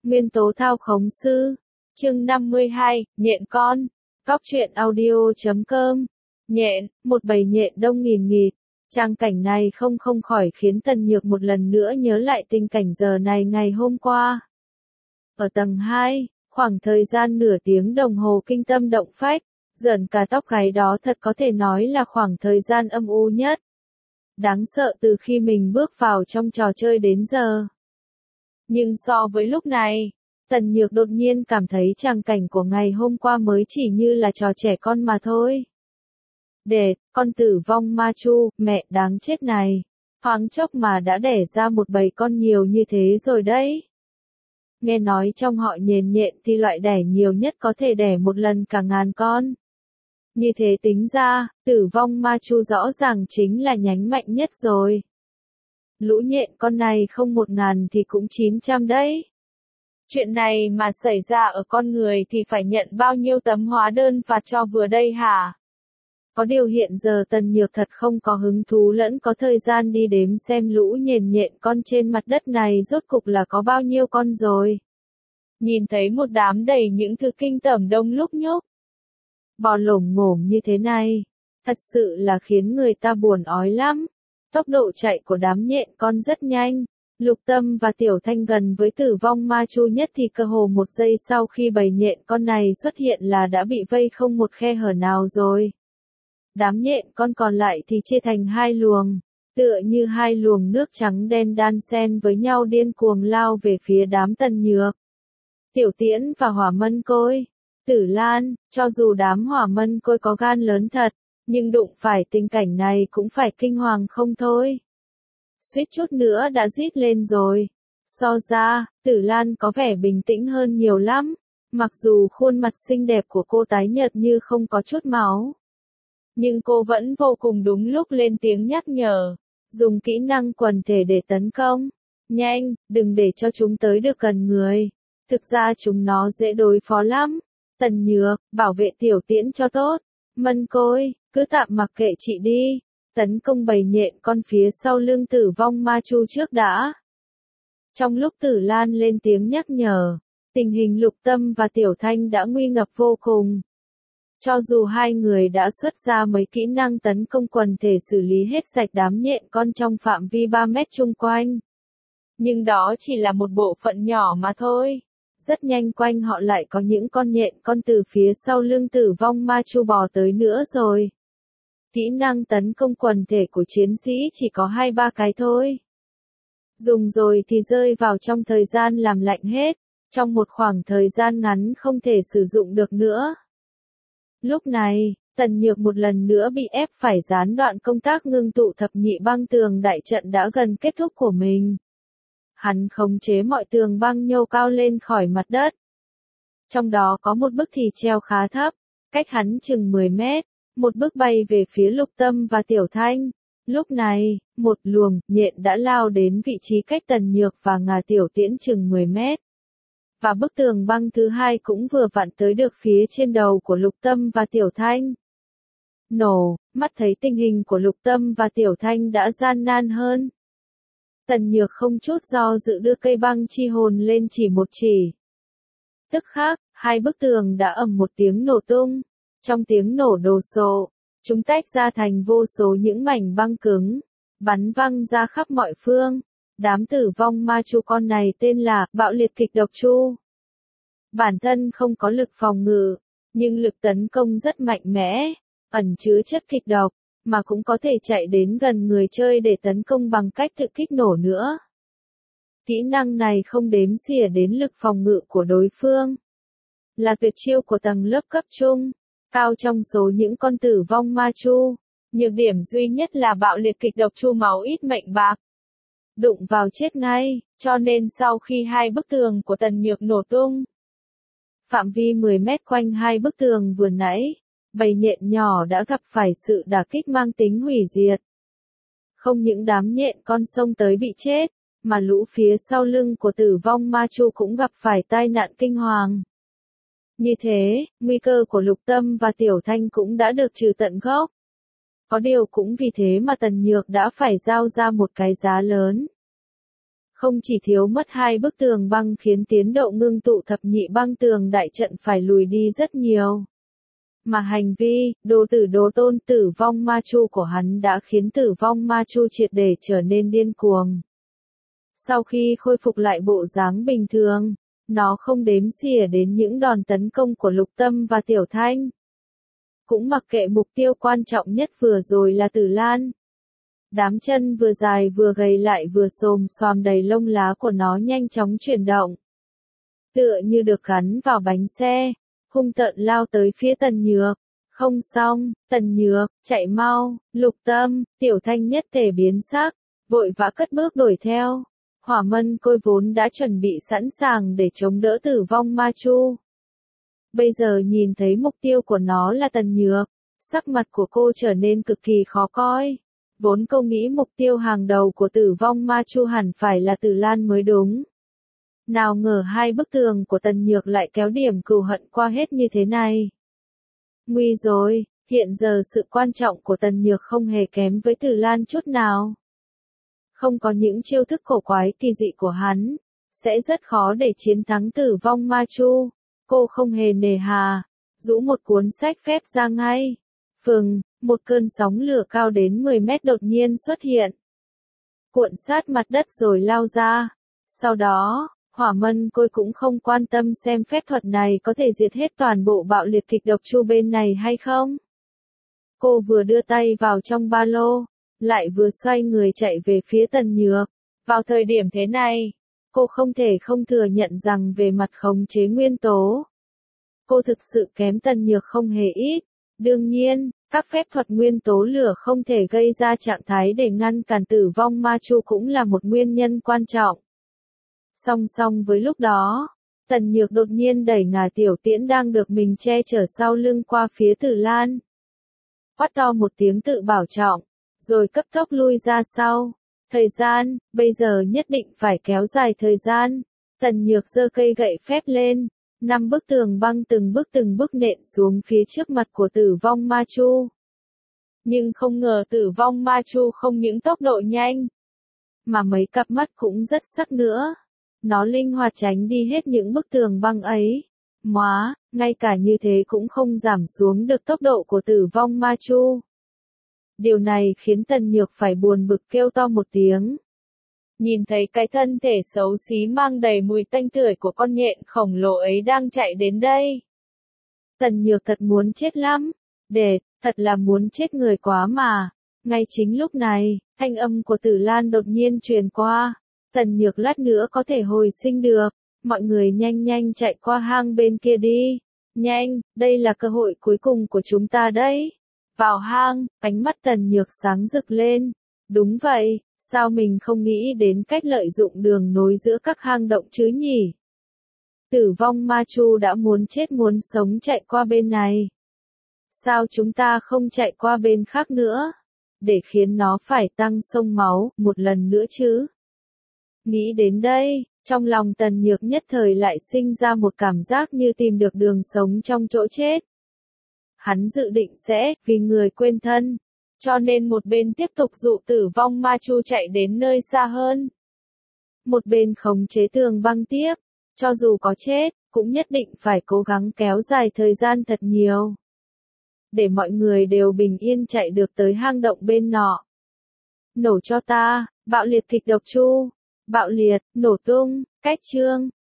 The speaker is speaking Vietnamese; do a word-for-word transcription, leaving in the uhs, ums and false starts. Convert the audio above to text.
Nguyên tố thao khống sư. Chương năm mươi hai, nhện con. Góc truyện audio chấm com. Nhện, một bầy nhện đông nghìn nghịt. Trang cảnh này không không khỏi khiến Tần Nhược một lần nữa nhớ lại tình cảnh giờ này ngày hôm qua. Ở tầng hai, khoảng thời gian nửa tiếng đồng hồ kinh tâm động phách, giỡn cả tóc gáy đó thật có thể nói là khoảng thời gian âm u nhất. Đáng sợ từ khi mình bước vào trong trò chơi đến giờ. Nhưng so với lúc này, Tần Nhược đột nhiên cảm thấy tràng cảnh của ngày hôm qua mới chỉ như là trò trẻ con mà thôi. Đệt, con tử vong ma chu, mẹ đáng chết này. Thoáng chốc mà đã đẻ ra một bầy con nhiều như thế rồi đấy. Nghe nói trong họ nhện nhện thì loại đẻ nhiều nhất có thể đẻ một lần cả ngàn con. Như thế tính ra, tử vong ma chu rõ ràng chính là nhánh mạnh nhất rồi. Lũ nhện con này không một ngàn thì cũng chín trăm đấy. Chuyện này mà xảy ra ở con người thì phải nhận bao nhiêu tấm hóa đơn phạt cho vừa đây hả? Có điều hiện giờ Tần Nhược thật không có hứng thú lẫn có thời gian đi đếm xem lũ nhện nhện con trên mặt đất này rốt cục là có bao nhiêu con rồi. Nhìn thấy một đám đầy những thứ kinh tởm đông lúc nhúc. Bò lổm ngổm như thế này, thật sự là khiến người ta buồn ói lắm. Tốc độ chạy của đám nhện con rất nhanh. Lục Tâm và Tiểu Thanh gần với tử vong ma chu nhất thì cơ hồ một giây sau khi bầy nhện con này xuất hiện là đã bị vây không một khe hở nào rồi. Đám nhện con còn lại thì chia thành hai luồng, tựa như hai luồng nước trắng đen đan xen với nhau điên cuồng lao về phía đám Tần Nhược. Tiểu Tiễn và Hỏa Mân Côi, Tử Lan, cho dù đám Hỏa Mân Côi có gan lớn thật, nhưng đụng phải tình cảnh này cũng phải kinh hoàng không thôi. Suýt chút nữa đã rít lên rồi. So ra, Tử Lan có vẻ bình tĩnh hơn nhiều lắm, mặc dù khuôn mặt xinh đẹp của cô tái nhợt như không có chút máu. Nhưng cô vẫn vô cùng đúng lúc lên tiếng nhắc nhở, dùng kỹ năng quần thể để tấn công. Nhanh, đừng để cho chúng tới được gần người. Thực ra chúng nó dễ đối phó lắm. Tần Nhược, bảo vệ Tiểu Tiễn cho tốt. Mân Côi, cứ tạm mặc kệ chị đi. Tấn công bầy nhện con phía sau lưng tử vong ma chu trước đã. Trong lúc Tử Lan lên tiếng nhắc nhở, tình hình Lục Tâm và Tiểu Thanh đã nguy ngập vô cùng. Cho dù hai người đã xuất ra mấy kỹ năng tấn công quần thể xử lý hết sạch đám nhện con trong phạm vi ba mét chung quanh. Nhưng đó chỉ là một bộ phận nhỏ mà thôi. Rất nhanh quanh họ lại có những con nhện con từ phía sau lưng tử vong ma chu bò tới nữa rồi. Kỹ năng tấn công quần thể của chiến sĩ chỉ có hai ba cái thôi. Dùng rồi thì rơi vào trong thời gian làm lạnh hết, trong một khoảng thời gian ngắn không thể sử dụng được nữa. Lúc này, Tần Nhược một lần nữa bị ép phải gián đoạn công tác ngưng tụ thập nhị băng tường đại trận đã gần kết thúc của mình. Hắn khống chế mọi tường băng nhô cao lên khỏi mặt đất. Trong đó có một bức thì treo khá thấp, cách hắn chừng mười mét. Một bước bay về phía Lục Tâm và Tiểu Thanh. Lúc này, một luồng nhện đã lao đến vị trí cách Tần Nhược và ngà Tiểu Tiễn chừng mười mét. Và bức tường băng thứ hai cũng vừa vặn tới được phía trên đầu của Lục Tâm và Tiểu Thanh. Nổ, mắt thấy tình hình của Lục Tâm và Tiểu Thanh đã gian nan hơn. Tần Nhược không chút do dự đưa cây băng chi hồn lên chỉ một chỉ. Tức khắc, hai bức tường đã ầm một tiếng nổ tung. Trong tiếng nổ đồ sộ, chúng tách ra thành vô số những mảnh băng cứng, bắn văng ra khắp mọi phương. Đám tử vong ma chu con này tên là Bạo Liệt Kịch Độc Chu. Bản thân không có lực phòng ngự, nhưng lực tấn công rất mạnh mẽ, ẩn chứa chất kịch độc, mà cũng có thể chạy đến gần người chơi để tấn công bằng cách tự kích nổ nữa. Kỹ năng này không đếm xỉa đến lực phòng ngự của đối phương. Là tuyệt chiêu của tầng lớp cấp trung. Cao trong số những con tử vong ma chu, nhược điểm duy nhất là bạo liệt kịch độc chu máu ít mệnh bạc. Đụng vào chết ngay, cho nên sau khi hai bức tường của Tần Nhược nổ tung, phạm vi mười mét quanh hai bức tường vừa nãy, bầy nhện nhỏ đã gặp phải sự đả kích mang tính hủy diệt. Không những đám nhện con xông tới bị chết, mà lũ phía sau lưng của tử vong ma chu cũng gặp phải tai nạn kinh hoàng. Như thế, nguy cơ của Lục Tâm và Tiểu Thanh cũng đã được trừ tận gốc. Có điều cũng vì thế mà Tần Nhược đã phải giao ra một cái giá lớn. Không chỉ thiếu mất hai bức tường băng khiến tiến độ ngưng tụ thập nhị băng tường đại trận phải lùi đi rất nhiều. Mà hành vi, đồ tử đồ tôn tử vong ma chu của hắn đã khiến tử vong ma chu triệt để trở nên điên cuồng. Sau khi khôi phục lại bộ dáng bình thường, nó không đếm xỉa đến những đòn tấn công của Lục Tâm và Tiểu Thanh. Cũng mặc kệ mục tiêu quan trọng nhất vừa rồi là Tử Lan. Đám chân vừa dài vừa gầy lại vừa xồm xoàm đầy lông lá của nó nhanh chóng chuyển động. Tựa như được gắn vào bánh xe, hung tợn lao tới phía Tần Nhược. Không xong, Tần Nhược, chạy mau, Lục Tâm, Tiểu Thanh nhất thể biến sắc, vội vã cất bước đuổi theo. Hỏa Mân Côi vốn đã chuẩn bị sẵn sàng để chống đỡ tử vong ma chu. Bây giờ nhìn thấy mục tiêu của nó là Tần Nhược, sắc mặt của cô trở nên cực kỳ khó coi. Vốn cô nghĩ mục tiêu hàng đầu của tử vong ma chu hẳn phải là Tử Lan mới đúng. Nào ngờ hai bức tường của Tần Nhược lại kéo điểm cừu hận qua hết như thế này. Nguy rồi, hiện giờ sự quan trọng của Tần Nhược không hề kém với Tử Lan chút nào. Không có những chiêu thức cổ quái kỳ dị của hắn, sẽ rất khó để chiến thắng tử vong ma chu. Cô không hề nề hà, rũ một cuốn sách phép ra ngay. Phừng, một cơn sóng lửa cao đến mười mét đột nhiên xuất hiện. Cuộn sát mặt đất rồi lao ra. Sau đó, Hỏa Mân Côi cũng không quan tâm xem phép thuật này có thể diệt hết toàn bộ bạo liệt kịch độc chu bên này hay không. Cô vừa đưa tay vào trong ba lô, lại vừa xoay người chạy về phía Tần Nhược. Vào thời điểm thế này, cô không thể không thừa nhận rằng về mặt khống chế nguyên tố, cô thực sự kém Tần Nhược không hề ít. Đương nhiên, các phép thuật nguyên tố lửa không thể gây ra trạng thái để ngăn cản tử vong ma chu cũng là một nguyên nhân quan trọng. Song song với lúc đó, Tần Nhược đột nhiên đẩy ngà tiểu tiễn đang được mình che chở sau lưng qua phía Tử Lan. Quát to một tiếng tự bảo trọng, rồi cấp tốc lui ra sau. Thời gian, bây giờ nhất định phải kéo dài thời gian. Tần Nhược giơ cây gậy phép lên, năm bức tường băng từng bước từng bước nện xuống phía trước mặt của tử vong ma chu. Nhưng không ngờ tử vong ma chu không những tốc độ nhanh, mà mấy cặp mắt cũng rất sắc nữa. Nó linh hoạt tránh đi hết những bức tường băng ấy. Móa, ngay cả như thế cũng không giảm xuống được tốc độ của tử vong ma chu. Điều này khiến Tần Nhược phải buồn bực kêu to một tiếng. Nhìn thấy cái thân thể xấu xí mang đầy mùi tanh tưởi của con nhện khổng lồ ấy đang chạy đến đây. Tần Nhược thật muốn chết lắm. Để, thật là muốn chết người quá mà. Ngay chính lúc này, thanh âm của Tử Lan đột nhiên truyền qua. Tần Nhược lát nữa có thể hồi sinh được. Mọi người nhanh nhanh chạy qua hang bên kia đi. Nhanh, đây là cơ hội cuối cùng của chúng ta đấy. Vào hang, ánh mắt Tần Nhược sáng rực lên. Đúng vậy, sao mình không nghĩ đến cách lợi dụng đường nối giữa các hang động chứ nhỉ? Tử vong ma chu đã muốn chết muốn sống chạy qua bên này. Sao chúng ta không chạy qua bên khác nữa? Để khiến nó phải tăng sông máu một lần nữa chứ? Nghĩ đến đây, trong lòng Tần Nhược nhất thời lại sinh ra một cảm giác như tìm được đường sống trong chỗ chết. Hắn dự định sẽ, vì người quên thân, cho nên một bên tiếp tục dụ tử vong ma chu chạy đến nơi xa hơn. Một bên khống chế tường băng tiếp, cho dù có chết, cũng nhất định phải cố gắng kéo dài thời gian thật nhiều. Để mọi người đều bình yên chạy được tới hang động bên nọ. Nổ cho ta, bạo liệt kịch độc chu, bạo liệt, nổ tung, cách chương.